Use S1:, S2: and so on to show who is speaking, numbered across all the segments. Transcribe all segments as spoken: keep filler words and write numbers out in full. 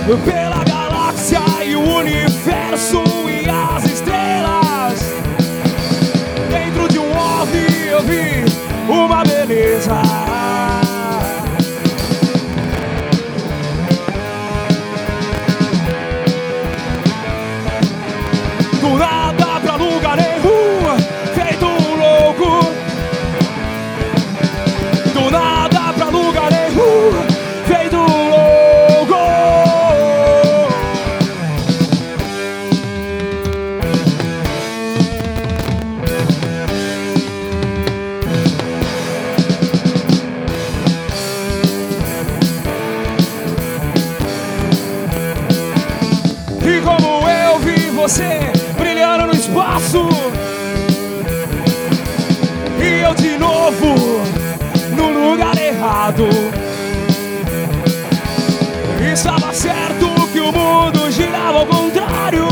S1: pela galáxia e o universo e as estrelas. Dentro de um orbe eu vi uma beleza. Do nada pra lugar nenhum, feito um louco. Do nada pra lugar nenhum, feito um louco. E como eu vi você brilhando no espaço, e eu de novo no lugar errado. Estava certo que o mundo girava ao contrário,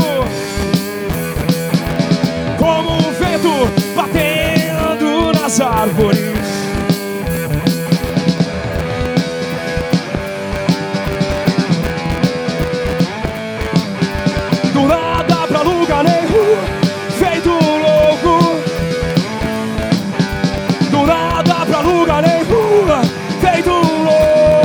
S1: como um vento batendo nas árvores. Do nada pra lugar nenhum, feito um louco. Do nada pra lugar nenhum, feito um louco.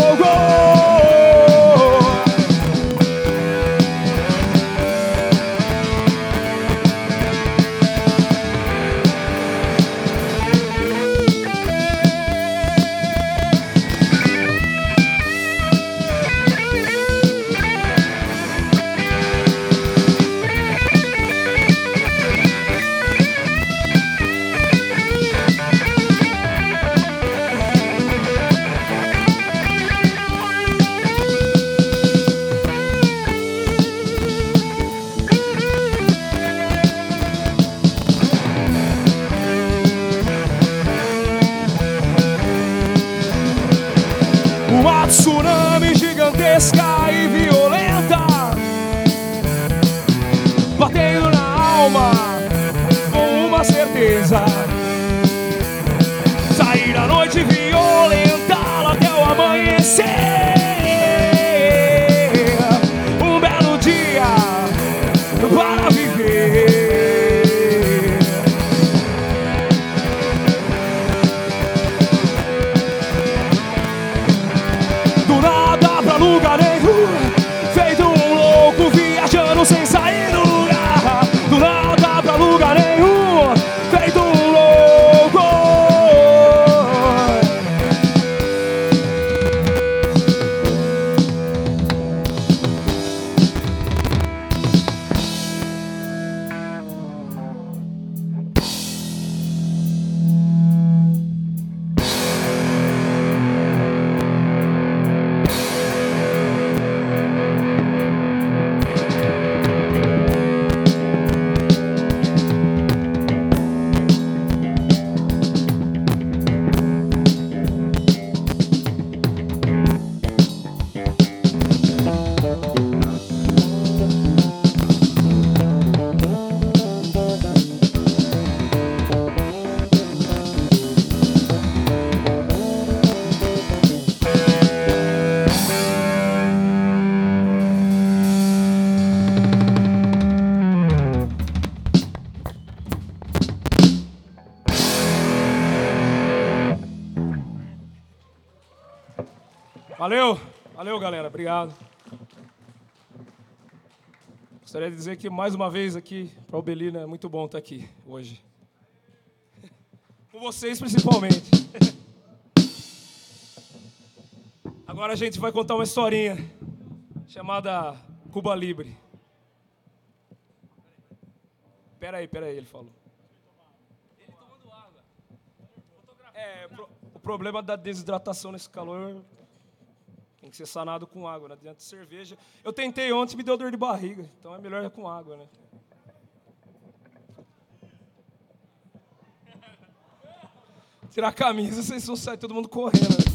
S1: Uma tsunami gigantesca e violenta, batendo na alma com uma certeza. Sair à noite violentá-la até o amanhecer. Um belo dia para viver. Lugar nenhum, feito um louco viajando sem sair do lugar. Do nada pra lugar nenhum, feito um louco. Valeu, valeu galera, obrigado. Gostaria de dizer que mais uma vez aqui para o Belina é muito bom estar aqui hoje. Com vocês principalmente. Agora a gente vai contar uma historinha chamada Cuba Libre. Pera aí, pera aí, ele falou. Ele tomando água. É, o problema da desidratação nesse calor tem que ser sanado com água, não adianta cerveja. Eu tentei ontem e me deu dor de barriga, então é melhor com água, né? Tirar a camisa, vocês vão sair todo mundo correndo, né?